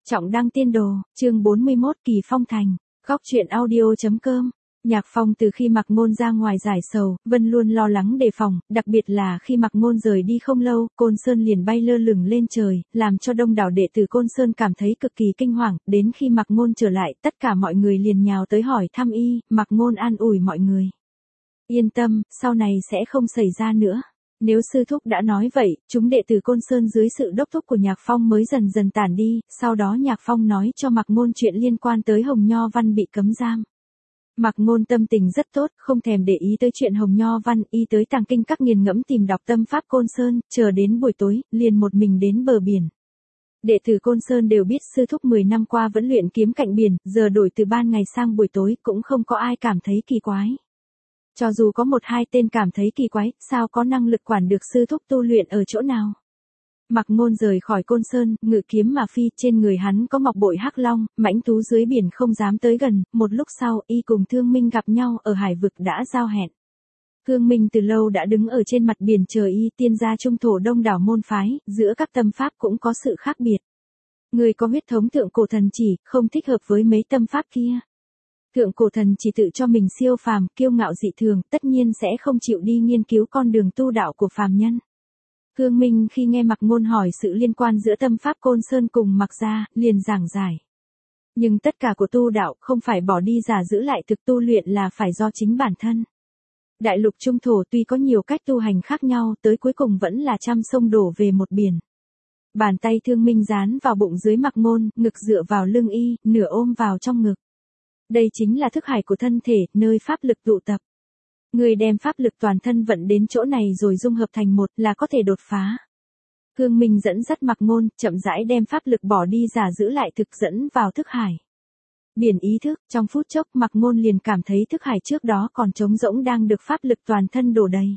Trọng đăng tiên đồ, chương 41 Kỳ Phong Thành, góc truyện audio.com. Nhạc Phong từ khi Mạc Ngôn ra ngoài giải sầu, vẫn luôn lo lắng đề phòng, đặc biệt là khi Mạc Ngôn rời đi không lâu, Côn Sơn liền bay lơ lửng lên trời, làm cho đông đảo đệ tử Côn Sơn cảm thấy cực kỳ kinh hoàng, đến khi Mạc Ngôn trở lại, tất cả mọi người liền nhào tới hỏi thăm y, Mạc Ngôn an ủi mọi người. Yên tâm, sau này sẽ không xảy ra nữa. Nếu sư thúc đã nói vậy, chúng đệ tử Côn Sơn dưới sự đốc thúc của Nhạc Phong mới dần dần tản đi, sau đó Nhạc Phong nói cho Mạc Ngôn chuyện liên quan tới Hồng Nho Văn bị cấm giam. Mạc Ngôn tâm tình rất tốt, không thèm để ý tới chuyện Hồng Nho Văn, y tới Tàng Kinh Các nghiền ngẫm tìm đọc tâm pháp Côn Sơn, chờ đến buổi tối, liền một mình đến bờ biển. Đệ tử Côn Sơn đều biết sư thúc 10 năm qua vẫn luyện kiếm cạnh biển, giờ đổi từ ban ngày sang buổi tối cũng không có ai cảm thấy kỳ quái. Cho dù có một hai tên cảm thấy kỳ quái, sao có năng lực quản được sư thúc tu luyện ở chỗ nào. Mạc Ngôn rời khỏi Côn Sơn, ngự kiếm mà phi, trên người hắn có ngọc bội hắc long, mãnh thú dưới biển không dám tới gần, một lúc sau, y cùng Thương Minh gặp nhau ở hải vực đã giao hẹn. Thương Minh từ lâu đã đứng ở trên mặt biển chờ y, tiên gia trung thổ đông đảo môn phái, giữa các tâm pháp cũng có sự khác biệt. Người có huyết thống thượng cổ thần chỉ, không thích hợp với mấy tâm pháp kia. Thượng cổ thần chỉ tự cho mình siêu phàm, kiêu ngạo dị thường, tất nhiên sẽ không chịu đi nghiên cứu con đường tu đạo của phàm nhân. Thương Minh khi nghe Mạc Ngôn hỏi sự liên quan giữa tâm pháp Côn Sơn cùng Mạc gia, liền giảng giải. Nhưng tất cả của tu đạo không phải bỏ đi giả giữ lại thực tu luyện là phải do chính bản thân. Đại lục trung thổ tuy có nhiều cách tu hành khác nhau, tới cuối cùng vẫn là trăm sông đổ về một biển. Bàn tay Thương Minh dán vào bụng dưới Mạc Ngôn, ngực dựa vào lưng y, nửa ôm vào trong ngực. Đây chính là thức hải của thân thể, nơi pháp lực tụ tập. Người đem pháp lực toàn thân vận đến chỗ này rồi dung hợp thành một là có thể đột phá. Thương Minh dẫn dắt Mạc Ngôn, chậm rãi đem pháp lực bỏ đi giả giữ lại thực dẫn vào thức hải. Biển ý thức, trong phút chốc Mạc Ngôn liền cảm thấy thức hải trước đó còn trống rỗng đang được pháp lực toàn thân đổ đầy.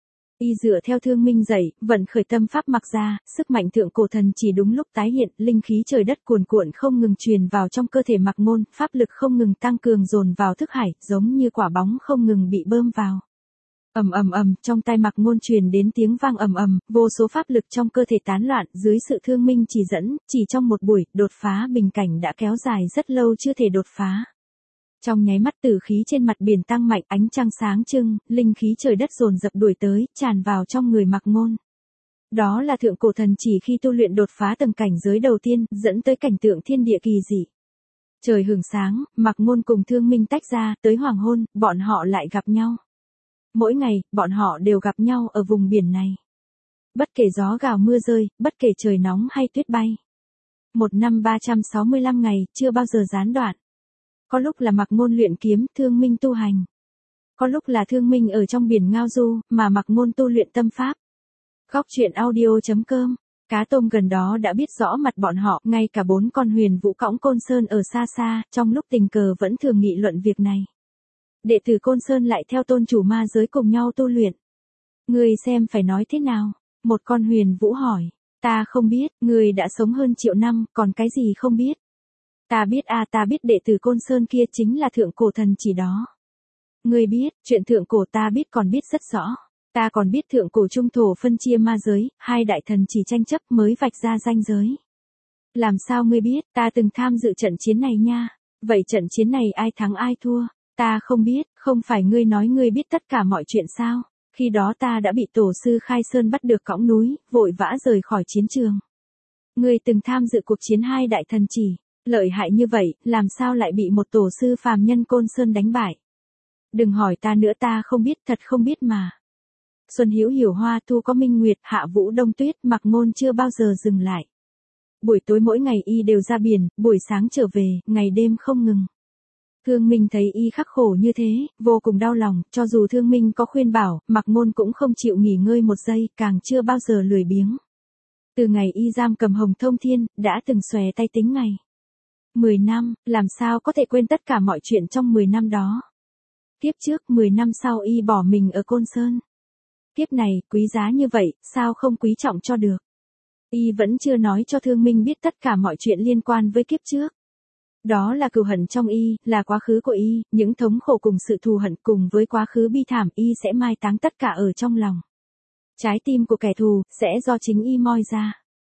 Y dựa theo Thương Minh dạy, vận khởi tâm pháp Mạc gia, sức mạnh thượng cổ thần chỉ đúng lúc tái hiện, linh khí trời đất cuồn cuộn không ngừng truyền vào trong cơ thể Mạc Ngôn, pháp lực không ngừng tăng cường dồn vào thức hải, giống như quả bóng không ngừng bị bơm vào. Ầm ầm ầm, trong tai Mạc Ngôn truyền đến tiếng vang ầm ầm, vô số pháp lực trong cơ thể tán loạn, dưới sự Thương Minh chỉ dẫn, chỉ trong một buổi, đột phá bình cảnh đã kéo dài rất lâu chưa thể đột phá. Trong nháy mắt tử khí trên mặt biển tăng mạnh, ánh trăng sáng trưng, linh khí trời đất dồn dập đuổi tới, tràn vào trong người Mạc Ngôn. Đó là thượng cổ thần chỉ khi tu luyện đột phá tầng cảnh giới đầu tiên, dẫn tới cảnh tượng thiên địa kỳ dị. Trời hửng sáng, Mạc Ngôn cùng Thương Minh tách ra, tới hoàng hôn, bọn họ lại gặp nhau. Mỗi ngày, bọn họ đều gặp nhau ở vùng biển này. Bất kể gió gào mưa rơi, bất kể trời nóng hay tuyết bay. Một năm 365 ngày, chưa bao giờ gián đoạn. Có lúc là Mạc Ngôn luyện kiếm, Thương Minh tu hành. Có lúc là Thương Minh ở trong biển ngao du, mà Mạc Ngôn tu luyện tâm pháp. Góc truyện audio.com. Cá tôm gần đó đã biết rõ mặt bọn họ, ngay cả 4 con huyền vũ cõng Côn Sơn ở xa xa, trong lúc tình cờ vẫn thường nghị luận việc này. Đệ tử Côn Sơn lại theo tôn chủ ma giới cùng nhau tu luyện. Người xem phải nói thế nào? Một con huyền vũ hỏi. Ta không biết, người đã sống hơn triệu năm, còn cái gì không biết? Ta biết đệ tử Côn Sơn kia chính là thượng cổ thần chỉ đó. Ngươi biết, chuyện thượng cổ ta biết còn biết rất rõ. Ta còn biết thượng cổ trung thổ phân chia ma giới, hai đại thần chỉ tranh chấp mới vạch ra ranh giới. Làm sao ngươi biết, ta từng tham dự trận chiến này nha. Vậy trận chiến này ai thắng ai thua? Ta không biết, không phải ngươi nói ngươi biết tất cả mọi chuyện sao? Khi đó ta đã bị tổ sư Khai Sơn bắt được cõng núi, vội vã rời khỏi chiến trường. Ngươi từng tham dự cuộc chiến hai đại thần chỉ. Lợi hại như vậy, làm sao lại bị một tổ sư phàm nhân Côn Sơn đánh bại? Đừng hỏi ta nữa, ta không biết, thật không biết mà. Xuân Hữu Hiểu Hoa, Thu có Minh Nguyệt, Hạ Vũ Đông Tuyết, Mạc Ngôn chưa bao giờ dừng lại. Buổi tối mỗi ngày y đều ra biển, buổi sáng trở về, ngày đêm không ngừng. Thương Minh thấy y khắc khổ như thế, vô cùng đau lòng, cho dù Thương Minh có khuyên bảo, Mạc Ngôn cũng không chịu nghỉ ngơi một giây, càng chưa bao giờ lười biếng. Từ ngày y giam cầm Hồng Thông Thiên, đã từng xòe tay tính ngày. 10 năm, làm sao có thể quên tất cả mọi chuyện trong 10 năm đó. Tiếp trước 10 năm sau y bỏ mình ở Côn Sơn. Tiếp này, quý giá như vậy, sao không quý trọng cho được. Y vẫn chưa nói cho Thương Minh biết tất cả mọi chuyện liên quan với kiếp trước. Đó là cừu hận trong y, là quá khứ của y, những thống khổ cùng sự thù hận cùng với quá khứ bi thảm y sẽ mai táng tất cả ở trong lòng. Trái tim của kẻ thù, sẽ do chính y moi ra.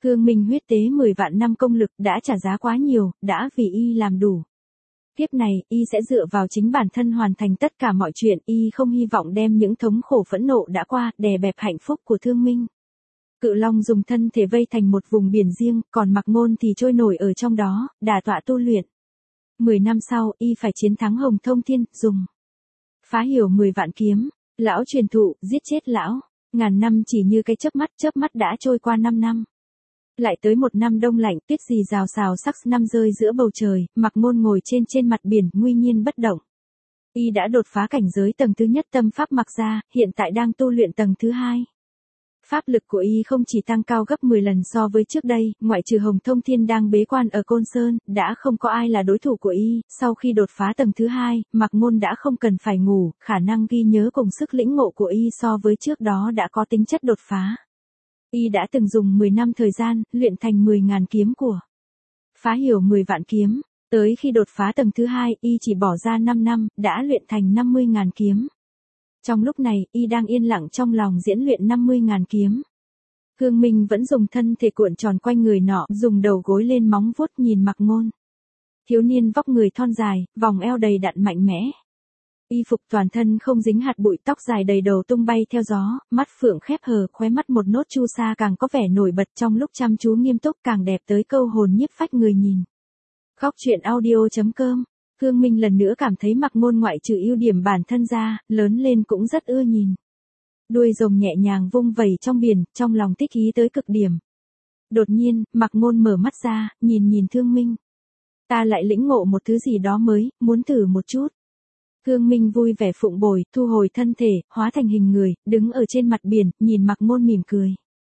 Thương Minh huyết tế 10 vạn năm công lực đã trả giá quá nhiều, đã vì y làm đủ. Kiếp này, y sẽ dựa vào chính bản thân hoàn thành tất cả mọi chuyện, y không hy vọng đem những thống khổ phẫn nộ đã qua, đè bẹp hạnh phúc của Thương Minh. Cự Long dùng thân thể vây thành một vùng biển riêng, còn Mạc Ngôn thì trôi nổi ở trong đó, đả tọa tu luyện. 10 năm sau, y phải chiến thắng Hồng Thông Thiên, dùng phá hiểu 10 vạn kiếm, lão truyền thụ, giết chết lão. Ngàn năm chỉ như cái chớp mắt đã trôi qua 5 năm. Lại tới một năm đông lạnh, tuyết rì rào xào sắc năm rơi giữa bầu trời, Mạc Ngôn ngồi trên mặt biển, nguy nhiên bất động. Y đã đột phá cảnh giới tầng thứ nhất tâm pháp mặc ra, hiện tại đang tu luyện tầng thứ hai. Pháp lực của y không chỉ tăng cao gấp 10 lần so với trước đây, ngoại trừ Hồng Thông Thiên đang bế quan ở Côn Sơn, đã không có ai là đối thủ của y. Sau khi đột phá tầng thứ hai, Mạc Ngôn đã không cần phải ngủ, khả năng ghi nhớ cùng sức lĩnh ngộ của y so với trước đó đã có tính chất đột phá. Y đã từng dùng 10 năm thời gian, luyện thành 10.000 kiếm của phá hiểu 10 vạn kiếm. Tới khi đột phá tầng thứ hai, y chỉ bỏ ra 5 năm, đã luyện thành 50.000 kiếm. Trong lúc này, y đang yên lặng trong lòng diễn luyện 50.000 kiếm. Thương Minh vẫn dùng thân thể cuộn tròn quanh người nọ, dùng đầu gối lên móng vuốt nhìn Mạc Ngôn. Thiếu niên vóc người thon dài, vòng eo đầy đặn mạnh mẽ. Y phục toàn thân không dính hạt bụi, tóc dài đầy đầu tung bay theo gió, mắt phượng khép hờ, khóe mắt một nốt chu sa càng có vẻ nổi bật, trong lúc chăm chú nghiêm túc càng đẹp tới câu hồn nhiếp phách người nhìn. Góc truyện audio.com. Thương Minh lần nữa cảm thấy Mạc Ngôn ngoại trừ ưu điểm bản thân ra, lớn lên cũng rất ưa nhìn. Đuôi rồng nhẹ nhàng vung vẩy trong biển, trong lòng thích ý tới cực điểm. Đột nhiên, Mạc Ngôn mở mắt ra, nhìn Thương Minh. Ta lại lĩnh ngộ một thứ gì đó mới, muốn thử một chút. Thương Minh vui vẻ phụng bồi, thu hồi thân thể, hóa thành hình người, đứng ở trên mặt biển, nhìn Mạc Ngôn mỉm cười.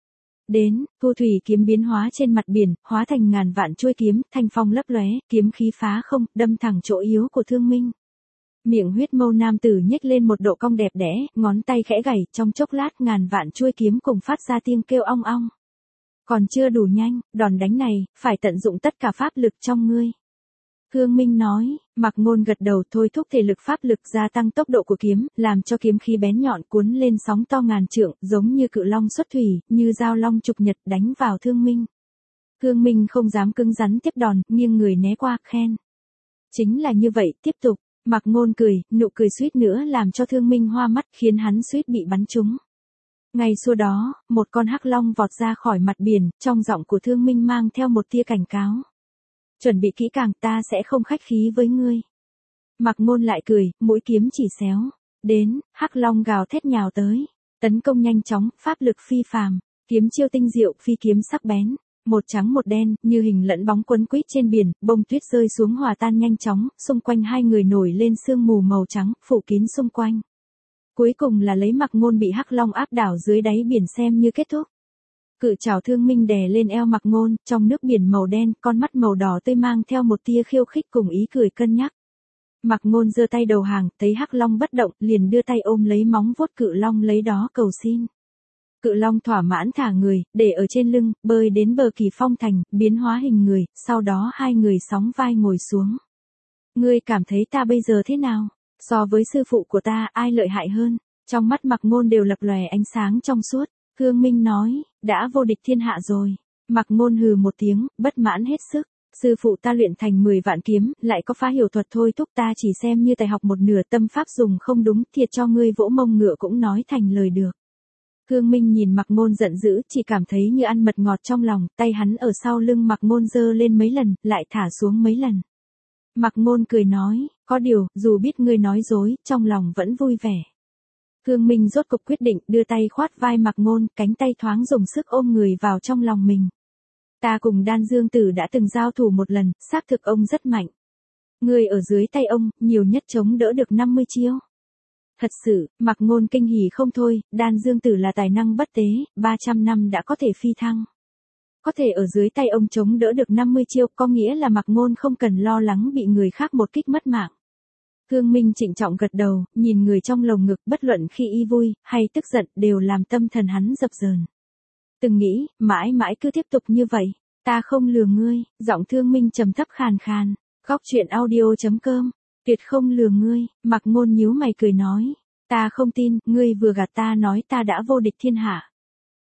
Đến, thu thủy kiếm biến hóa trên mặt biển, hóa thành ngàn vạn chuôi kiếm, thanh phong lấp lóe, kiếm khí phá không, đâm thẳng chỗ yếu của Thương Minh. Miệng huyết mâu nam tử nhếch lên một độ cong đẹp đẽ, ngón tay khẽ gảy, trong chốc lát ngàn vạn chuôi kiếm cùng phát ra tiếng kêu ong ong. Còn chưa đủ nhanh, đòn đánh này, phải tận dụng tất cả pháp lực trong ngươi. Thương Minh nói, Mạc Ngôn gật đầu, thôi thúc thể lực pháp lực gia tăng tốc độ của kiếm, làm cho kiếm khí bén nhọn cuốn lên sóng to ngàn trượng, giống như cự long xuất thủy, như dao long trục nhật đánh vào Thương Minh. Thương Minh không dám cứng rắn tiếp đòn, nghiêng người né qua, khen. Chính là như vậy, tiếp tục. Mạc Ngôn cười, nụ cười suýt nữa làm cho Thương Minh hoa mắt, khiến hắn suýt bị bắn trúng. Ngay sau đó, một con hắc long vọt ra khỏi mặt biển, trong giọng của Thương Minh mang theo một tia cảnh cáo. Chuẩn bị kỹ càng, ta sẽ không khách khí với ngươi. Mạc Ngôn lại cười, mũi kiếm chỉ xéo. Đến, hắc long gào thét nhào tới. Tấn công nhanh chóng, pháp lực phi phàm. Kiếm chiêu tinh diệu, phi kiếm sắc bén. Một trắng một đen, như hình lẫn bóng quấn quýt trên biển, bông tuyết rơi xuống hòa tan nhanh chóng, xung quanh hai người nổi lên sương mù màu trắng, phủ kín xung quanh. Cuối cùng là lấy Mạc Ngôn bị hắc long áp đảo dưới đáy biển xem như kết thúc. Cự trảo Thương Minh đè lên eo Mạc Ngôn, trong nước biển màu đen, con mắt màu đỏ tươi mang theo một tia khiêu khích cùng ý cười cân nhắc. Mạc Ngôn giơ tay đầu hàng, thấy hắc long bất động, liền đưa tay ôm lấy móng vuốt cự long lấy đó cầu xin. Cự long thỏa mãn thả người, để ở trên lưng, bơi đến bờ Kỳ Phong Thành, biến hóa hình người, sau đó hai người sóng vai ngồi xuống. Ngươi cảm thấy ta bây giờ thế nào? So với sư phụ của ta, ai lợi hại hơn? Trong mắt Mạc Ngôn đều lập lòe ánh sáng trong suốt. Thương Minh nói, đã vô địch thiên hạ rồi. Mạc Ngôn hừ một tiếng, bất mãn hết sức. Sư phụ ta luyện thành 10 vạn kiếm, lại có phá hiểu thuật thôi thúc, ta chỉ xem như tài học một nửa, tâm pháp dùng không đúng, thiệt cho ngươi vỗ mông ngựa cũng nói thành lời được. Thương Minh nhìn Mạc Ngôn giận dữ, chỉ cảm thấy như ăn mật ngọt trong lòng, tay hắn ở sau lưng Mạc Ngôn giơ lên mấy lần, lại thả xuống mấy lần. Mạc Ngôn cười nói, có điều, dù biết ngươi nói dối, trong lòng vẫn vui vẻ. Thương Minh rốt cục quyết định, đưa tay khoát vai Mạc Ngôn, cánh tay thoáng dùng sức ôm người vào trong lòng mình. Ta cùng Đan Dương Tử đã từng giao thủ một lần, xác thực ông rất mạnh. Ngươi ở dưới tay ông, nhiều nhất chống đỡ được 50 chiêu. Thật sự, Mạc Ngôn kinh hỉ không thôi, Đan Dương Tử là tài năng bất tế, 300 năm đã có thể phi thăng. Có thể ở dưới tay ông chống đỡ được 50 chiêu, có nghĩa là Mạc Ngôn không cần lo lắng bị người khác một kích mất mạng. Thương Minh trịnh trọng gật đầu, nhìn người trong lồng ngực, bất luận khi y vui, hay tức giận, đều làm tâm thần hắn dập dờn. Từng nghĩ, mãi mãi cứ tiếp tục như vậy, ta không lừa ngươi, giọng Thương Minh trầm thấp khàn khàn. Góc truyện audio.com, tuyệt không lừa ngươi, Mạc Ngôn nhíu mày cười nói. Ta không tin, ngươi vừa gạt ta nói ta đã vô địch thiên hạ.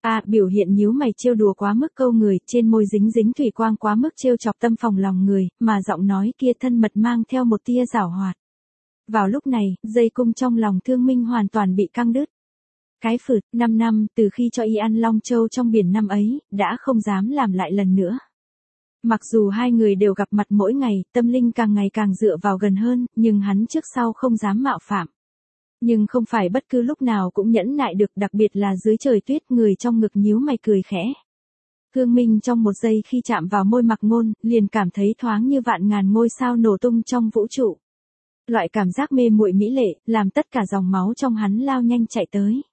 Biểu hiện nhíu mày trêu đùa quá mức câu người, trên môi dính dính thủy quang quá mức trêu chọc tâm phòng lòng người, mà giọng nói kia thân mật mang theo một tia giảo hoạt. Vào lúc này, dây cung trong lòng Thương Minh hoàn toàn bị căng đứt. Cái phượt, 5 năm, từ khi cho y ăn long châu trong biển năm ấy, đã không dám làm lại lần nữa. Mặc dù hai người đều gặp mặt mỗi ngày, tâm linh càng ngày càng dựa vào gần hơn, nhưng hắn trước sau không dám mạo phạm. Nhưng không phải bất cứ lúc nào cũng nhẫn nại được, đặc biệt là dưới trời tuyết, người trong ngực nhíu mày cười khẽ. Thương Minh trong một giây khi chạm vào môi Mạc Ngôn, liền cảm thấy thoáng như vạn ngàn ngôi sao nổ tung trong vũ trụ. Loại cảm giác mê muội mỹ lệ, làm tất cả dòng máu trong hắn lao nhanh chạy tới.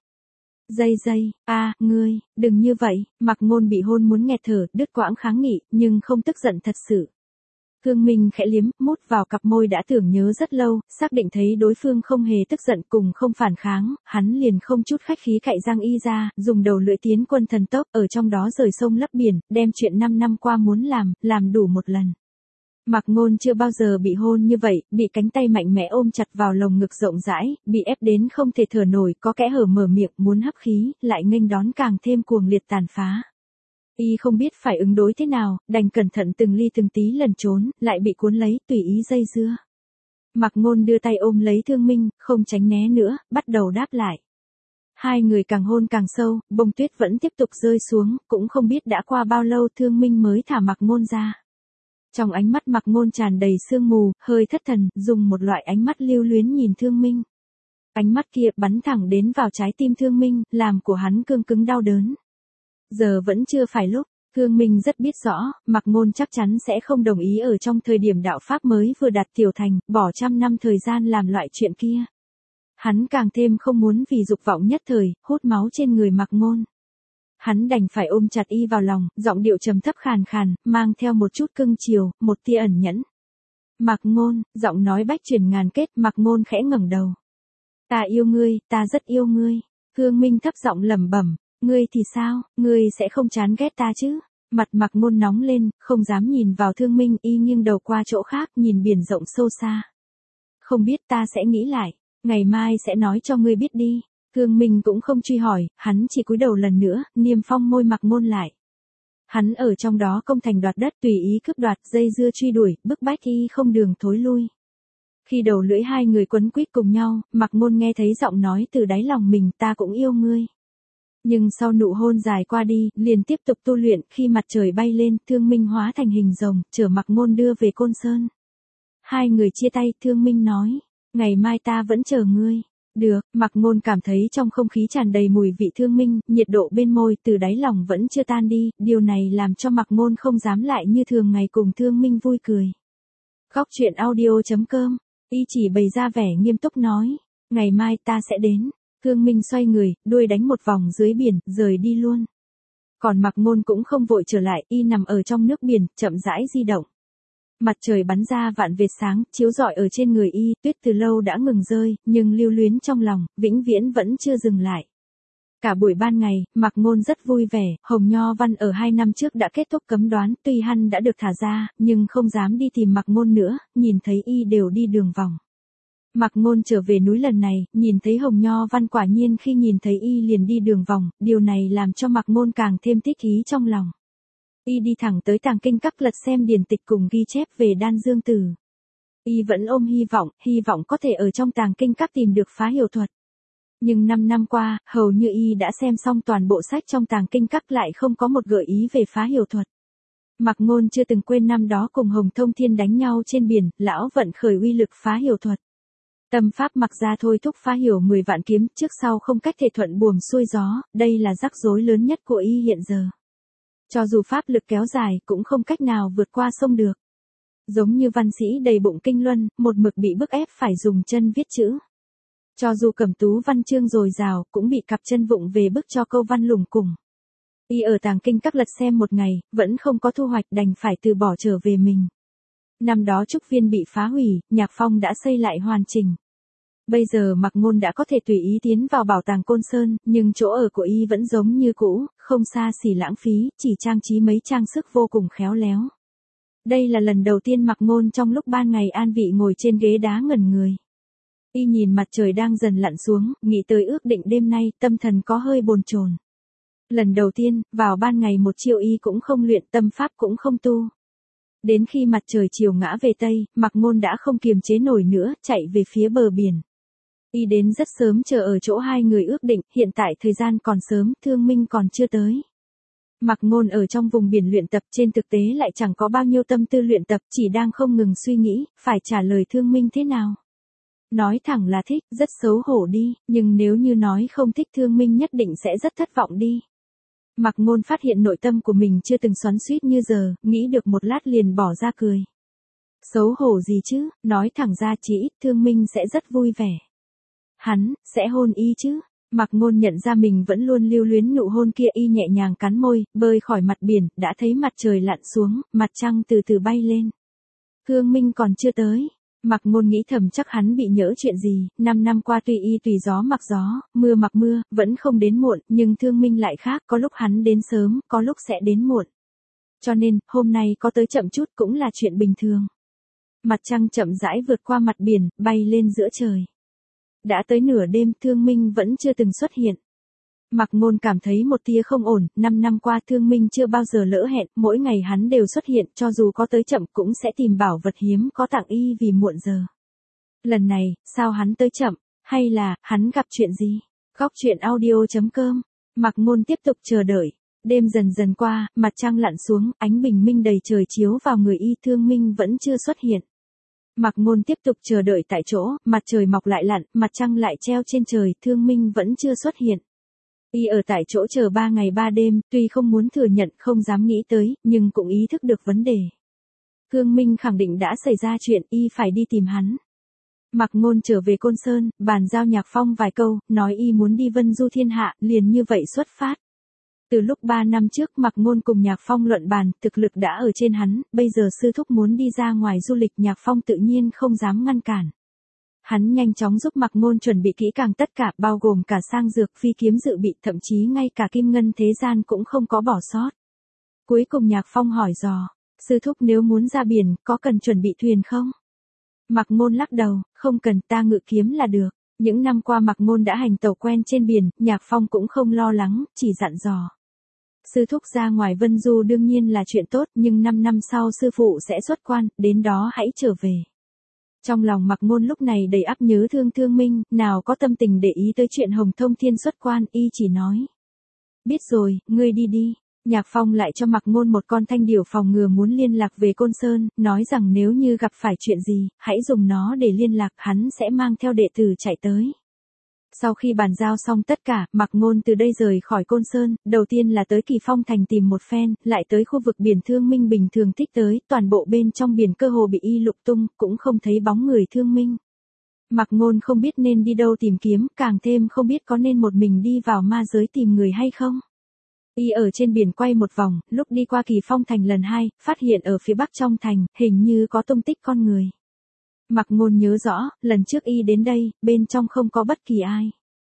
Dây, ngươi, đừng như vậy, Mạc Ngôn bị hôn muốn nghẹt thở, đứt quãng kháng nghị, nhưng không tức giận thật sự. Thương Minh khẽ liếm, mút vào cặp môi đã tưởng nhớ rất lâu, xác định thấy đối phương không hề tức giận cùng không phản kháng, hắn liền không chút khách khí cạy răng y ra, dùng đầu lưỡi tiến quân thần tốc, ở trong đó rời sông lấp biển, đem chuyện 5 năm qua muốn làm đủ một lần. Mạc Ngôn chưa bao giờ bị hôn như vậy, bị cánh tay mạnh mẽ ôm chặt vào lồng ngực rộng rãi, bị ép đến không thể thở nổi, có kẽ hở mở miệng muốn hấp khí, lại nghênh đón càng thêm cuồng liệt tàn phá. Y không biết phải ứng đối thế nào, đành cẩn thận từng ly từng tí lần trốn, lại bị cuốn lấy tùy ý dây dưa. Mạc Ngôn đưa tay ôm lấy Thương Minh, không tránh né nữa, bắt đầu đáp lại. Hai người càng hôn càng sâu, bông tuyết vẫn tiếp tục rơi xuống, cũng không biết đã qua bao lâu Thương Minh mới thả Mạc Ngôn ra. Trong ánh mắt Mạc Ngôn tràn đầy sương mù, hơi thất thần, dùng một loại ánh mắt lưu luyến nhìn Thương Minh. Ánh mắt kia bắn thẳng đến vào trái tim Thương Minh, làm của hắn cương cứng đau đớn. Giờ vẫn chưa phải lúc, Thương Minh rất biết rõ, Mạc Ngôn chắc chắn sẽ không đồng ý ở trong thời điểm đạo pháp mới vừa đạt tiểu thành, bỏ trăm năm thời gian làm loại chuyện kia. Hắn càng thêm không muốn vì dục vọng nhất thời, hút máu trên người Mạc Ngôn. Hắn đành phải ôm chặt y vào lòng, giọng điệu trầm thấp khàn khàn, mang theo một chút cưng chiều, một tia ẩn nhẫn. Mạc Ngôn, giọng nói bách chuyển ngàn kết, Mạc Ngôn khẽ ngẩng đầu. Ta yêu ngươi, ta rất yêu ngươi. Thương Minh thấp giọng lẩm bẩm, ngươi thì sao, ngươi sẽ không chán ghét ta chứ? Mặt Mạc Ngôn nóng lên, không dám nhìn vào Thương Minh, y nghiêng đầu qua chỗ khác, nhìn biển rộng sâu xa. Không biết, ta sẽ nghĩ lại, ngày mai sẽ nói cho ngươi biết đi. Thương Minh cũng không truy hỏi, hắn chỉ cúi đầu lần nữa, niêm phong môi Mạc Ngôn lại. Hắn ở trong đó công thành đoạt đất, tùy ý cướp đoạt, dây dưa truy đuổi, bức bách y không đường thối lui. Khi đầu lưỡi hai người quấn quýt cùng nhau, Mạc Ngôn nghe thấy giọng nói từ đáy lòng mình, ta cũng yêu ngươi. Nhưng sau nụ hôn dài qua đi, liền tiếp tục tu luyện, khi mặt trời bay lên, Thương Minh hóa thành hình rồng, chở Mạc Ngôn đưa về Côn Sơn. Hai người chia tay, Thương Minh nói, ngày mai ta vẫn chờ ngươi. Được, Mạc Ngôn cảm thấy trong không khí tràn đầy mùi vị Thương Minh, nhiệt độ bên môi từ đáy lòng vẫn chưa tan đi, điều này làm cho Mạc Ngôn không dám lại như thường ngày cùng Thương Minh vui cười. Góc truyện audio.com, y chỉ bày ra vẻ nghiêm túc nói, ngày mai ta sẽ đến. Thương Minh xoay người, đuôi đánh một vòng dưới biển, rời đi luôn. Còn Mạc Ngôn cũng không vội trở lại, y nằm ở trong nước biển, chậm rãi di động. Mặt trời bắn ra vạn vệt sáng, chiếu rọi ở trên người y, tuyết từ lâu đã ngừng rơi, nhưng lưu luyến trong lòng, vĩnh viễn vẫn chưa dừng lại. Cả buổi ban ngày, Mạc Ngôn rất vui vẻ, Hồng Nho Văn ở 2 năm trước đã kết thúc cấm đoán, tuy hắn đã được thả ra, nhưng không dám đi tìm Mạc Ngôn nữa, nhìn thấy y đều đi đường vòng. Mạc Ngôn trở về núi lần này, nhìn thấy Hồng Nho Văn quả nhiên khi nhìn thấy y liền đi đường vòng, điều này làm cho Mạc Ngôn càng thêm thích ý trong lòng. Y đi thẳng tới tàng kinh các lật xem điển tịch cùng ghi chép về Đan Dương Tử. Y vẫn ôm hy vọng có thể ở trong tàng kinh các tìm được phá hiểu thuật. Nhưng 5 năm qua, hầu như y đã xem xong toàn bộ sách trong tàng kinh các lại không có một gợi ý về phá hiểu thuật. Mạc Ngôn chưa từng quên năm đó cùng Hồng Thông Thiên đánh nhau trên biển, lão vận khởi uy lực phá hiểu thuật. Tâm pháp mặc ra thôi thúc phá hiểu 10 vạn kiếm, trước sau không cách thể thuận buồm xuôi gió, đây là rắc rối lớn nhất của y hiện giờ. Cho dù pháp lực kéo dài, cũng không cách nào vượt qua sông được. Giống như văn sĩ đầy bụng kinh luân, một mực bị bức ép phải dùng chân viết chữ. Cho dù cẩm tú văn chương dồi dào, cũng bị cặp chân vụng về bức cho câu văn lủng củng. Y ở tàng kinh các lật xem một ngày, vẫn không có thu hoạch, đành phải từ bỏ trở về mình. Năm đó trúc viên bị phá hủy, Nhạc Phong đã xây lại hoàn chỉnh. Bây giờ Mạc Ngôn đã có thể tùy ý tiến vào bảo tàng Côn Sơn, nhưng chỗ ở của y vẫn giống như cũ, không xa xỉ lãng phí, chỉ trang trí mấy trang sức vô cùng khéo léo. Đây là lần đầu tiên Mạc Ngôn trong lúc ban ngày an vị ngồi trên ghế đá ngẩn người. Y nhìn mặt trời đang dần lặn xuống, nghĩ tới ước định đêm nay, tâm thần có hơi bồn chồn. Lần đầu tiên, vào ban ngày một chiêu y cũng không luyện, tâm pháp cũng không tu. Đến khi mặt trời chiều ngã về Tây, Mạc Ngôn đã không kiềm chế nổi nữa, chạy về phía bờ biển. Y đến rất sớm chờ ở chỗ hai người ước định, hiện tại thời gian còn sớm, Thương Minh còn chưa tới. Mạc Ngôn ở trong vùng biển luyện tập, trên thực tế lại chẳng có bao nhiêu tâm tư luyện tập, chỉ đang không ngừng suy nghĩ, phải trả lời Thương Minh thế nào. Nói thẳng là thích, rất xấu hổ đi, nhưng nếu như nói không thích Thương Minh nhất định sẽ rất thất vọng đi. Mạc Ngôn phát hiện nội tâm của mình chưa từng xoắn xuýt như giờ, nghĩ được một lát liền bỏ ra cười. Xấu hổ gì chứ, nói thẳng ra chỉ ít Thương Minh sẽ rất vui vẻ. Hắn, sẽ hôn y chứ. Mạc Ngôn nhận ra mình vẫn luôn lưu luyến nụ hôn kia, y nhẹ nhàng cắn môi, bơi khỏi mặt biển, đã thấy mặt trời lặn xuống, mặt trăng từ từ bay lên. Thương Minh còn chưa tới. Mạc Ngôn nghĩ thầm chắc hắn bị nhỡ chuyện gì, 5 năm qua tùy y tùy gió mặc gió, mưa mặc mưa, vẫn không đến muộn, nhưng Thương Minh lại khác, có lúc hắn đến sớm, có lúc sẽ đến muộn. Cho nên, hôm nay có tới chậm chút cũng là chuyện bình thường. Mặt trăng chậm rãi vượt qua mặt biển, bay lên giữa trời. Đã tới nửa đêm, Thương Minh vẫn chưa từng xuất hiện. Mạc Ngôn cảm thấy một tia không ổn, 5 năm qua Thương Minh chưa bao giờ lỡ hẹn, mỗi ngày hắn đều xuất hiện, cho dù có tới chậm cũng sẽ tìm bảo vật hiếm có tặng y vì muộn giờ. Lần này, sao hắn tới chậm, hay là, hắn gặp chuyện gì? Góc truyện audio.com. Mạc Ngôn tiếp tục chờ đợi. Đêm dần dần qua, mặt trăng lặn xuống, ánh bình minh đầy trời chiếu vào người y, Thương Minh vẫn chưa xuất hiện. Mạc Ngôn tiếp tục chờ đợi tại chỗ, mặt trời mọc lại lặn, mặt trăng lại treo trên trời, Thương Minh vẫn chưa xuất hiện. Y ở tại chỗ chờ 3 ngày 3 đêm, tuy không muốn thừa nhận, không dám nghĩ tới, nhưng cũng ý thức được vấn đề. Thương Minh khẳng định đã xảy ra chuyện, y phải đi tìm hắn. Mạc Ngôn trở về Côn Sơn, bàn giao Nhạc Phong vài câu, nói y muốn đi vân du thiên hạ, liền như vậy xuất phát. Từ lúc 3 năm trước Mạc Ngôn cùng Nhạc Phong luận bàn, thực lực đã ở trên hắn, bây giờ sư thúc muốn đi ra ngoài du lịch, Nhạc Phong tự nhiên không dám ngăn cản. Hắn nhanh chóng giúp Mạc Ngôn chuẩn bị kỹ càng tất cả, bao gồm cả sang dược, phi kiếm dự bị, thậm chí ngay cả kim ngân thế gian cũng không có bỏ sót. Cuối cùng Nhạc Phong hỏi dò, sư thúc nếu muốn ra biển, có cần chuẩn bị thuyền không? Mạc Ngôn lắc đầu, không cần, ta ngự kiếm là được. Những năm qua Mạc Ngôn đã hành tẩu quen trên biển, Nhạc Phong cũng không lo lắng, chỉ dặn dò. Sư thúc ra ngoài vân du đương nhiên là chuyện tốt, nhưng 5 năm sau sư phụ sẽ xuất quan, đến đó hãy trở về. Trong lòng Mạc Ngôn lúc này đầy ắp nhớ thương Thương Minh, nào có tâm tình để ý tới chuyện Hồng Thông Thiên xuất quan, y chỉ nói. Biết rồi, ngươi đi đi. Nhạc Phong lại cho Mạc Ngôn một con thanh điểu phòng ngừa muốn liên lạc về Côn Sơn, nói rằng nếu như gặp phải chuyện gì, hãy dùng nó để liên lạc, hắn sẽ mang theo đệ tử chạy tới. Sau khi bàn giao xong tất cả, Mạc Ngôn từ đây rời khỏi Côn Sơn, đầu tiên là tới Kỳ Phong Thành tìm một phen, lại tới khu vực biển Thương Minh bình thường thích tới, toàn bộ bên trong biển cơ hồ bị y lục tung, cũng không thấy bóng người Thương Minh. Mạc Ngôn không biết nên đi đâu tìm kiếm, càng thêm không biết có nên một mình đi vào ma giới tìm người hay không. Y ở trên biển quay một vòng, lúc đi qua Kỳ Phong Thành lần 2, phát hiện ở phía bắc trong thành, hình như có tung tích con người. Mạc Ngôn nhớ rõ, lần trước y đến đây, bên trong không có bất kỳ ai.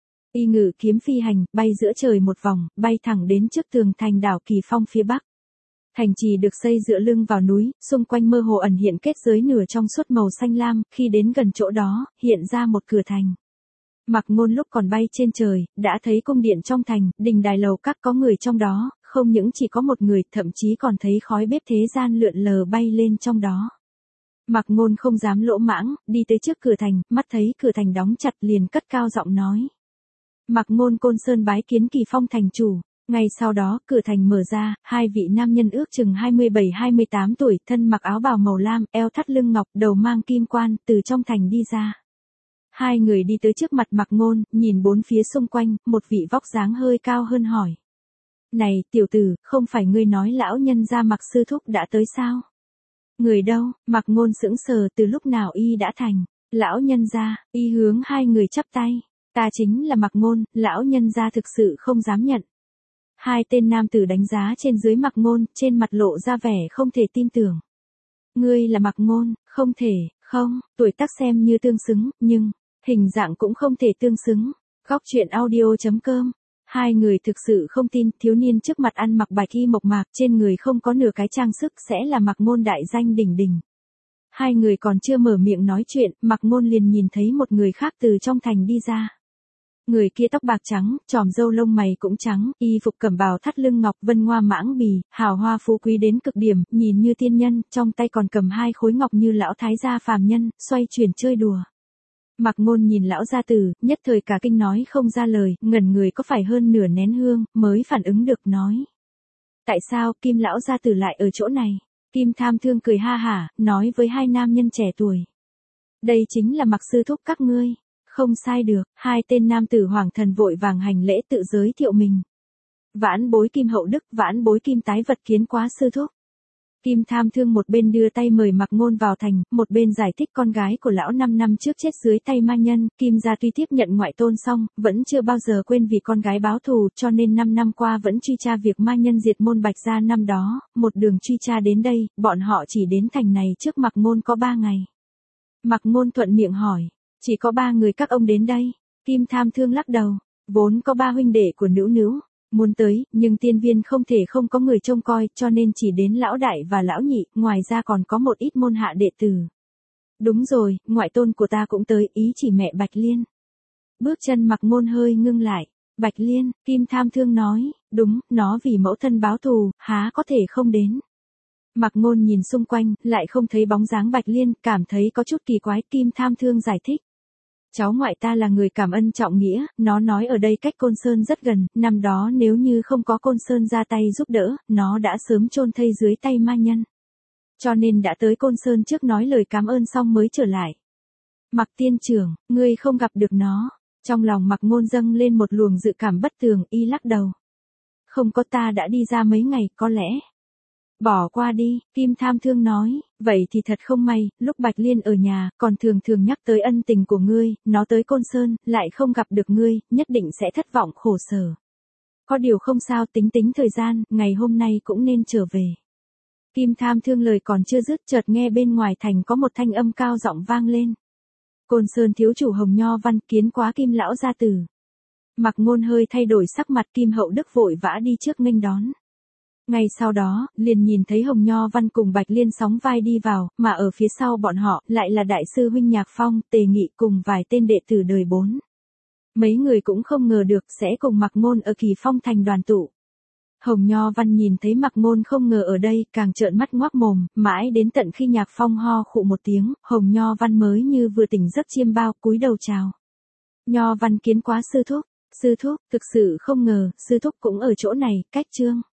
Y ngự kiếm phi hành, bay giữa trời một vòng, bay thẳng đến trước tường thành đảo Kỳ Phong phía bắc. Thành trì được xây dựa lưng vào núi, xung quanh mơ hồ ẩn hiện kết giới nửa trong suốt màu xanh lam, khi đến gần chỗ đó, hiện ra một cửa thành. Mạc Ngôn lúc còn bay trên trời, đã thấy cung điện trong thành, đình đài lầu các có người trong đó, không những chỉ có một người, thậm chí còn thấy khói bếp thế gian lượn lờ bay lên trong đó. Mạc Ngôn không dám lỗ mãng, đi tới trước cửa thành, mắt thấy cửa thành đóng chặt liền cất cao giọng nói. Mạc Ngôn Côn Sơn bái kiến Kỳ Phong thành chủ. Ngay sau đó, cửa thành mở ra, hai vị nam nhân ước chừng 27-28 tuổi, thân mặc áo bào màu lam, eo thắt lưng ngọc, đầu mang kim quan, từ trong thành đi ra. Hai người đi tới trước mặt Mạc Ngôn, nhìn bốn phía xung quanh, một vị vóc dáng hơi cao hơn hỏi. Này, tiểu tử, không phải ngươi nói lão nhân gia Mạc sư thúc đã tới sao? Người đâu? Mạc Ngôn sững sờ, từ lúc nào y đã thành lão nhân gia? Y hướng hai người chắp tay. Ta chính là Mạc Ngôn, lão nhân gia thực sự không dám nhận. Hai tên nam tử đánh giá trên dưới Mạc Ngôn, trên mặt lộ ra vẻ không thể tin tưởng. Ngươi là Mạc Ngôn? Không thể, không, tuổi tác xem như tương xứng, nhưng hình dạng cũng không thể tương xứng. Góc truyện audio.com. Hai người thực sự không tin, thiếu niên trước mặt ăn mặc bạch y mộc mạc, trên người không có nửa cái trang sức, sẽ là Mạc Ngôn đại danh đỉnh đỉnh. Hai người còn chưa mở miệng nói chuyện, Mạc Ngôn liền nhìn thấy một người khác từ trong thành đi ra. Người kia tóc bạc trắng, chòm râu lông mày cũng trắng, y phục cẩm bào thắt lưng ngọc vân hoa mãng bì, hào hoa phú quý đến cực điểm, nhìn như tiên nhân, trong tay còn cầm 2 khối ngọc như lão thái gia phàm nhân, xoay chuyển chơi đùa. Mạc Ngôn nhìn lão gia tử, nhất thời cả kinh nói không ra lời, ngẩn người có phải hơn nửa nén hương, mới phản ứng được nói. Tại sao Kim lão gia tử lại ở chỗ này? Kim Tham Thương cười ha hả, nói với 2 nam nhân trẻ tuổi. Đây chính là Mạc sư thúc các ngươi. Không sai được, 2 tên nam tử hoàng thần vội vàng hành lễ tự giới thiệu mình. Vãn bối Kim Hậu Đức, vãn bối Kim Tái Vật kiến quá sư thúc. Kim Tham Thương một bên đưa tay mời Mạc Ngôn vào thành, một bên giải thích con gái của lão 5 năm trước chết dưới tay ma nhân, Kim gia tuy tiếp nhận ngoại tôn xong, vẫn chưa bao giờ quên vì con gái báo thù, cho nên 5 năm qua vẫn truy tra việc ma nhân diệt môn Bạch gia năm đó, một đường truy tra đến đây, bọn họ chỉ đến thành này trước Mạc Ngôn có 3 ngày. Mạc Ngôn thuận miệng hỏi, chỉ có 3 người các ông đến đây? Kim Tham Thương lắc đầu, vốn có 3 huynh đệ của Nữu Nữu muốn tới, nhưng tiên viên không thể không có người trông coi, cho nên chỉ đến lão đại và lão nhị, ngoài ra còn có một ít môn hạ đệ tử. Đúng rồi, ngoại tôn của ta cũng tới, ý chỉ mẹ Bạch Liên. Bước chân Mạc Ngôn hơi ngưng lại. Bạch Liên, Kim Tham Thương nói, đúng, nó vì mẫu thân báo thù, há có thể không đến. Mạc Ngôn nhìn xung quanh, lại không thấy bóng dáng Bạch Liên, cảm thấy có chút kỳ quái. Kim Tham Thương giải thích. Cháu ngoại ta là người cảm ân trọng nghĩa, nó nói ở đây cách Côn Sơn rất gần, năm đó nếu như không có Côn Sơn ra tay giúp đỡ, nó đã sớm chôn thây dưới tay ma nhân. Cho nên đã tới Côn Sơn trước nói lời cảm ơn xong mới trở lại. Mạc tiên trưởng, ngươi không gặp được nó. Trong lòng Mạc Ngôn dâng lên một luồng dự cảm bất tường, y lắc đầu. Không có, ta đã đi ra mấy ngày, có lẽ. Bỏ qua đi, Kim Tham Thương nói, vậy thì thật không may, lúc Bạch Liên ở nhà, còn thường thường nhắc tới ân tình của ngươi, nó tới Côn Sơn, lại không gặp được ngươi, nhất định sẽ thất vọng khổ sở. Có điều không sao, tính thời gian, ngày hôm nay cũng nên trở về. Kim Tham Thương lời còn chưa dứt, chợt nghe bên ngoài thành có một thanh âm cao giọng vang lên. Côn Sơn thiếu chủ Hồng Nho Văn kiến quá Kim lão gia tử. Mạc Ngôn hơi thay đổi sắc mặt, Kim Hậu Đức vội vã đi trước nghênh đón. Ngay sau đó, liền nhìn thấy Hồng Nho Văn cùng Bạch Liên sóng vai đi vào, mà ở phía sau bọn họ, lại là đại sư huynh Nhạc Phong, Tề Nghị cùng vài tên đệ tử đời 4. Mấy người cũng không ngờ được sẽ cùng Mạc Ngôn ở Kỳ Phong thành đoàn tụ. Hồng Nho Văn nhìn thấy Mạc Ngôn không ngờ ở đây, càng trợn mắt ngoác mồm, mãi đến tận khi Nhạc Phong ho khụ một tiếng, Hồng Nho Văn mới như vừa tỉnh giấc chiêm bao, cúi đầu chào. Nho Văn kiến quá sư thúc, thực sự không ngờ, sư thúc cũng ở chỗ này, cách Trương